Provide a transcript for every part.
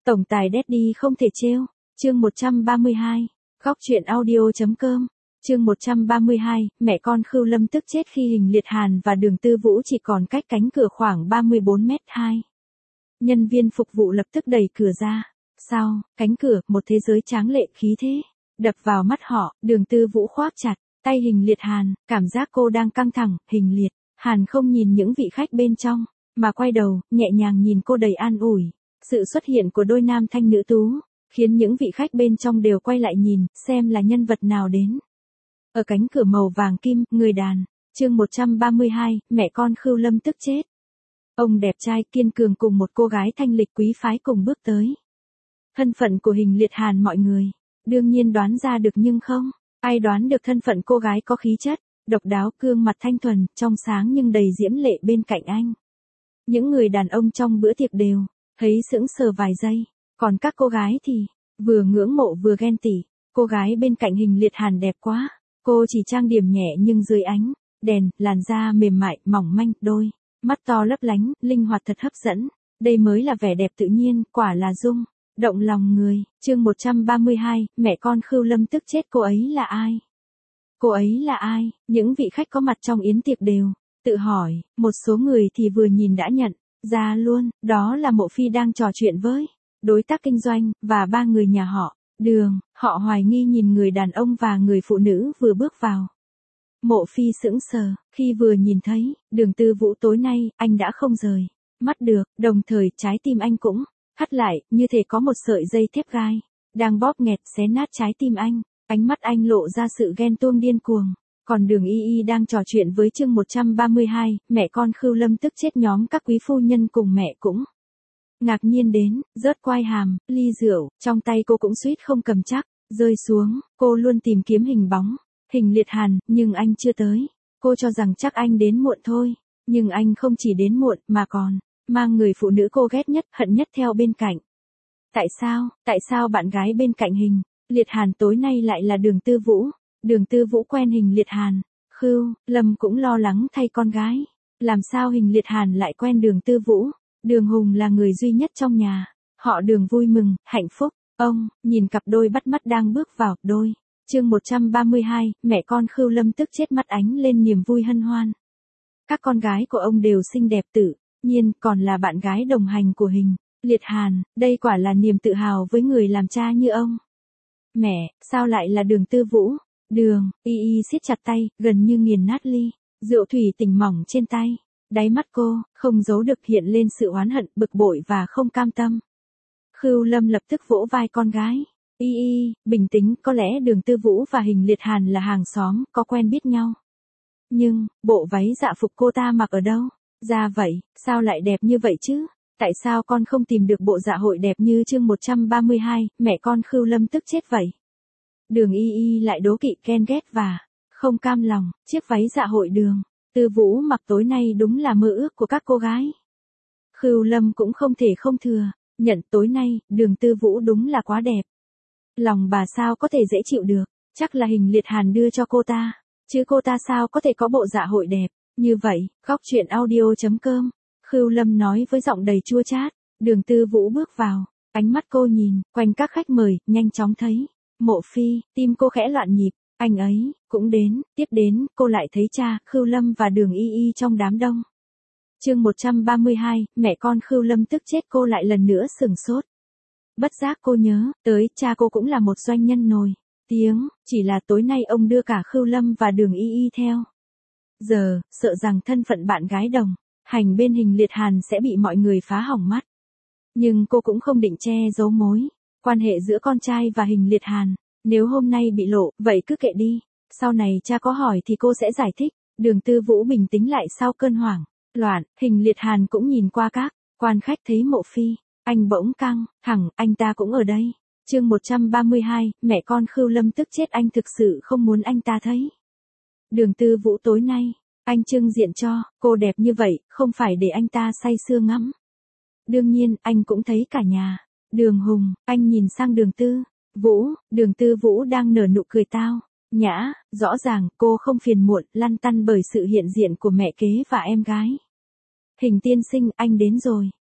Tổng tài Daddy không thể trêu. Chương 132. Góc truyện audio.com. Chương 132, mẹ con Khưu Lâm tức chết khi Hình Liệt Hàn và Đường Tư Vũ chỉ còn cách cánh cửa khoảng 34 mét 2. Nhân viên phục vụ lập tức đẩy cửa ra. Sau, cánh cửa, một thế giới tráng lệ khí thế, đập vào mắt họ. Đường Tư Vũ khoác chặt tay Hình Liệt Hàn, cảm giác cô đang căng thẳng. Hình Liệt Hàn không nhìn những vị khách bên trong, mà quay đầu, nhẹ nhàng nhìn cô đầy an ủi. Sự xuất hiện của đôi nam thanh nữ tú, khiến những vị khách bên trong đều quay lại nhìn, xem là nhân vật nào đến. Ở cánh cửa màu vàng kim, người đàn. Chương 132, mẹ con Khưu Lâm tức chết. Ông đẹp trai kiên cường cùng một cô gái thanh lịch quý phái cùng bước tới. Thân phận của Hình Liệt Hàn mọi người đương nhiên đoán ra được, nhưng không ai đoán được thân phận cô gái có khí chất độc đáo, gương mặt thanh thuần, trong sáng nhưng đầy diễm lệ bên cạnh anh. Những người đàn ông trong bữa tiệc đều thấy sững sờ vài giây, còn các cô gái thì vừa ngưỡng mộ vừa ghen tị. Cô gái bên cạnh Hình Liệt Hàn đẹp quá, cô chỉ trang điểm nhẹ nhưng dưới ánh đèn, làn da mềm mại, mỏng manh, đôi mắt to lấp lánh, linh hoạt thật hấp dẫn. Đây mới là vẻ đẹp tự nhiên, quả là rung động lòng người. Chương 132, mẹ con Khưu Lâm tức chết. Cô ấy là ai? Cô ấy là ai? Những vị khách có mặt trong yến tiệc đều tự hỏi, một số người thì vừa nhìn đã nhận ra luôn, đó là Mộ Phi đang trò chuyện với đối tác kinh doanh và ba người nhà họ Đường. Họ hoài nghi nhìn người đàn ông và người phụ nữ vừa bước vào. Mộ Phi sững sờ khi vừa nhìn thấy Đường Tư Vũ. Tối nay anh đã không rời mắt được, đồng thời trái tim anh cũng thắt lại, như thể có một sợi dây thép gai đang bóp nghẹt xé nát trái tim anh. Ánh mắt anh lộ ra sự ghen tuông điên cuồng. Còn Đường Y Y đang trò chuyện với chương 132, mẹ con Khưu Lâm tức chết. Nhóm các quý phu nhân cùng mẹ cũng ngạc nhiên đến, rớt quai hàm, ly rượu trong tay cô cũng suýt không cầm chắc rơi xuống. Cô luôn tìm kiếm hình bóng Hình Liệt Hàn, nhưng anh chưa tới. Cô cho rằng chắc anh đến muộn thôi, nhưng anh không chỉ đến muộn mà còn mang người phụ nữ cô ghét nhất, hận nhất theo bên cạnh. Tại sao bạn gái bên cạnh Hình Liệt Hàn tối nay lại là Đường Tư Vũ? Đường Tư Vũ quen Hình Liệt Hàn. Khưu Lâm cũng lo lắng thay con gái. Làm sao Hình Liệt Hàn lại quen Đường Tư Vũ? Đường Hùng là người duy nhất trong nhà họ Đường vui mừng, hạnh phúc. Ông nhìn cặp đôi bắt mắt đang bước vào. Đôi. Chương 132, mẹ con Khưu Lâm tức chết. Mắt ánh lên niềm vui hân hoan. Các con gái của ông đều xinh đẹp tự nhiên, còn là bạn gái đồng hành của Hình Liệt Hàn. Đây quả là niềm tự hào với người làm cha như ông. Mẹ, sao lại là Đường Tư Vũ? Đường Y Y siết chặt tay, gần như nghiền nát ly rượu thủy tinh mỏng trên tay. Đáy mắt cô không giấu được hiện lên sự oán hận, bực bội và không cam tâm. Khưu Lâm lập tức vỗ vai con gái. Y Y, bình tĩnh, có lẽ Đường Tư Vũ và Hình Liệt Hàn là hàng xóm, có quen biết nhau. Nhưng, bộ váy dạ phục cô ta mặc ở đâu ra vậy, sao lại đẹp như vậy chứ? Tại sao con không tìm được bộ dạ hội đẹp như chương 132, mẹ con Khưu Lâm tức chết vậy? Đường Y Y lại đố kỵ, ghen ghét và không cam lòng. Chiếc váy dạ hội Đường Tư Vũ mặc tối nay đúng là mơ ước của các cô gái. Khưu Lâm cũng không thể không thừa nhận tối nay Đường Tư Vũ đúng là quá đẹp. Lòng bà sao có thể dễ chịu được, chắc là Hình Liệt Hàn đưa cho cô ta, chứ cô ta sao có thể có bộ dạ hội đẹp như vậy. Góc truyện audio.com. Khưu Lâm nói với giọng đầy chua chát. Đường Tư Vũ bước vào, ánh mắt cô nhìn quanh các khách mời, nhanh chóng thấy Mộ Phi, tim cô khẽ loạn nhịp. Anh ấy cũng đến. Tiếp đến, cô lại thấy cha, Khưu Lâm và Đường Y Y trong đám đông. Chương 132, mẹ con Khưu Lâm tức chết. Cô lại lần nữa sửng sốt. Bất giác cô nhớ tới cha cô cũng là một doanh nhân nổi tiếng, chỉ là tối nay ông đưa cả Khưu Lâm và Đường Y Y theo. Giờ, sợ rằng thân phận bạn gái đồng hành bên Hình Liệt Hàn sẽ bị mọi người phá hỏng mắt. Nhưng cô cũng không định che giấu mối quan hệ giữa con trai và Hình Liệt Hàn. Nếu hôm nay bị lộ, vậy cứ kệ đi. Sau này cha có hỏi thì cô sẽ giải thích. Đường Tư Vũ bình tĩnh lại sau cơn hoảng loạn. Hình Liệt Hàn cũng nhìn qua các quan khách, thấy Mộ Phi. Anh bỗng căng thẳng, anh ta cũng ở đây. Chương 132, mẹ con Khưu Lâm tức chết. Anh thực sự không muốn anh ta thấy Đường Tư Vũ tối nay. Anh trưng diện cho cô đẹp như vậy, không phải để anh ta say sưa ngắm. Đương nhiên, anh cũng thấy cả nhà Đường Hùng. Anh nhìn sang Đường Tư Vũ. Đường Tư Vũ đang nở nụ cười tao nhã. Rõ ràng cô không phiền muộn, lăn tăn bởi sự hiện diện của mẹ kế và em gái. Hình tiên sinh, anh đến rồi.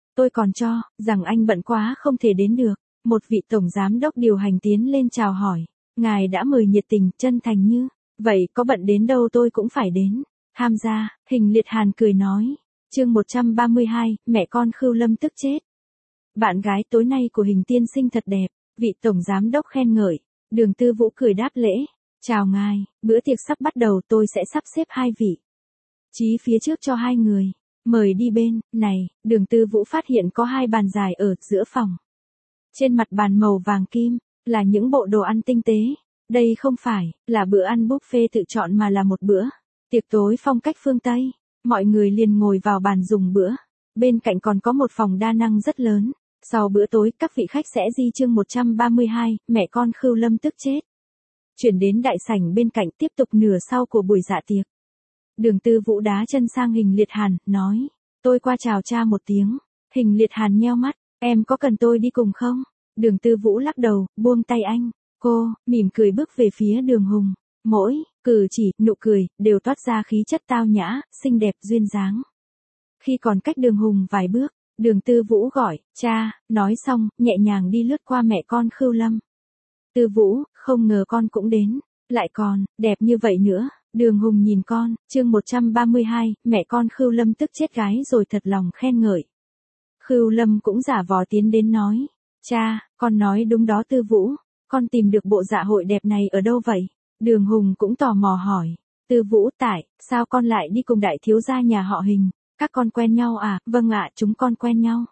Tôi còn cho rằng anh bận quá không thể đến được. Một vị tổng giám đốc điều hành tiến lên chào hỏi. Ngài đã mời nhiệt tình, chân thành như. Vậy có bận đến đâu tôi cũng phải đến. Tham gia, Hình Liệt Hàn cười nói. Chương 132, mẹ con Khưu Lâm tức chết. Bạn gái tối nay của Hình tiên sinh thật đẹp, vị tổng giám đốc khen ngợi. Đường Tư Vũ cười đáp lễ. Chào ngài, bữa tiệc sắp bắt đầu, tôi sẽ sắp xếp 2 vị trí phía trước cho 2 người. Mời đi bên này. Đường Tư Vũ phát hiện có 2 bàn dài ở giữa phòng. Trên mặt bàn màu vàng kim là những bộ đồ ăn tinh tế. Đây không phải là bữa ăn buffet tự chọn mà là một bữa tiệc tối phong cách phương Tây. Mọi người liền ngồi vào bàn dùng bữa. Bên cạnh còn có một phòng đa năng rất lớn. Sau bữa tối, các vị khách sẽ di chương 132, mẹ con Khưu Lâm tức chết. Chuyển đến đại sảnh bên cạnh, tiếp tục nửa sau của buổi dạ tiệc. Đường Tư Vũ đá chân sang Hình Liệt Hàn, nói. Tôi qua chào cha một tiếng. Hình Liệt Hàn nheo mắt. Em có cần tôi đi cùng không? Đường Tư Vũ lắc đầu, buông tay anh. Cô, mỉm cười bước về phía Đường Hùng. Mỗi cử chỉ, nụ cười, đều toát ra khí chất tao nhã, xinh đẹp duyên dáng. Khi còn cách Đường Hùng vài bước, Đường Tư Vũ gọi, cha, nói xong, nhẹ nhàng đi lướt qua mẹ con Khưu Lâm. Tư Vũ, không ngờ con cũng đến, lại còn, đẹp như vậy nữa. Đường Hùng nhìn con, chương 132, mẹ con Khưu Lâm tức chết gái rồi thật lòng khen ngợi. Khưu Lâm cũng giả vờ tiến đến nói, cha, con nói đúng đó Tư Vũ, con tìm được bộ dạ hội đẹp này ở đâu vậy? Đường Hùng cũng tò mò hỏi, Tư Vũ tại, sao con lại đi cùng đại thiếu gia nhà họ Hình? Các con quen nhau à? Vâng ạ, chúng con quen nhau.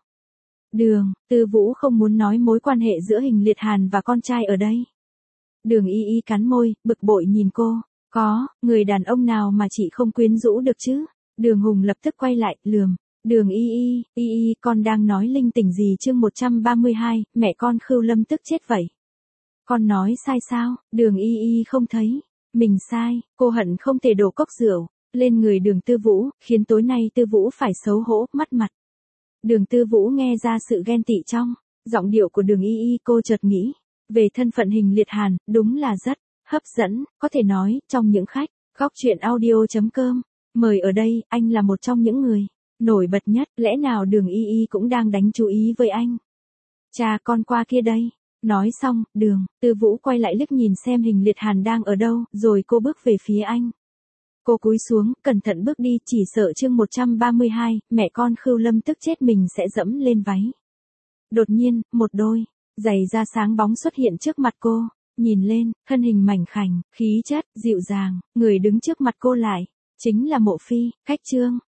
Tư Vũ không muốn nói mối quan hệ giữa Hình Liệt Hàn và con trai ở đây. Đường Y Y cắn môi, bực bội nhìn cô. Có, người đàn ông nào mà chị không quyến rũ được chứ? Đường Hùng lập tức quay lại, lườm. Đường Y Y, con đang nói linh tinh gì chương 132, mẹ con Khưu Lâm tức chết vậy. Con nói sai sao? Đường Y Y không thấy. Mình sai, cô hận không thể đổ cốc rượu lên người Đường Tư Vũ, khiến tối nay Tư Vũ phải xấu hổ, mất mặt. Đường Tư Vũ nghe ra sự ghen tị trong giọng điệu của Đường Y Y, cô chợt nghĩ về thân phận Hình Liệt Hàn, đúng là rất hấp dẫn, có thể nói, trong những khách góc truyện audio.com mời ở đây, anh là một trong những người nổi bật nhất, lẽ nào Đường Y Y cũng đang đánh chú ý với anh? Cha, con qua kia đây. Nói xong, Đường Tư Vũ quay lại liếc nhìn xem Hình Liệt Hàn đang ở đâu, rồi cô bước về phía anh. Cô cúi xuống, cẩn thận bước đi, chỉ sợ chương 132, mẹ con Khưu Lâm tức chết mình sẽ dẫm lên váy. Đột nhiên, một đôi giày da sáng bóng xuất hiện trước mặt cô. Nhìn lên, thân hình mảnh khảnh, khí chất dịu dàng, người đứng trước mặt cô lại chính là Mộ Phi. Khách trương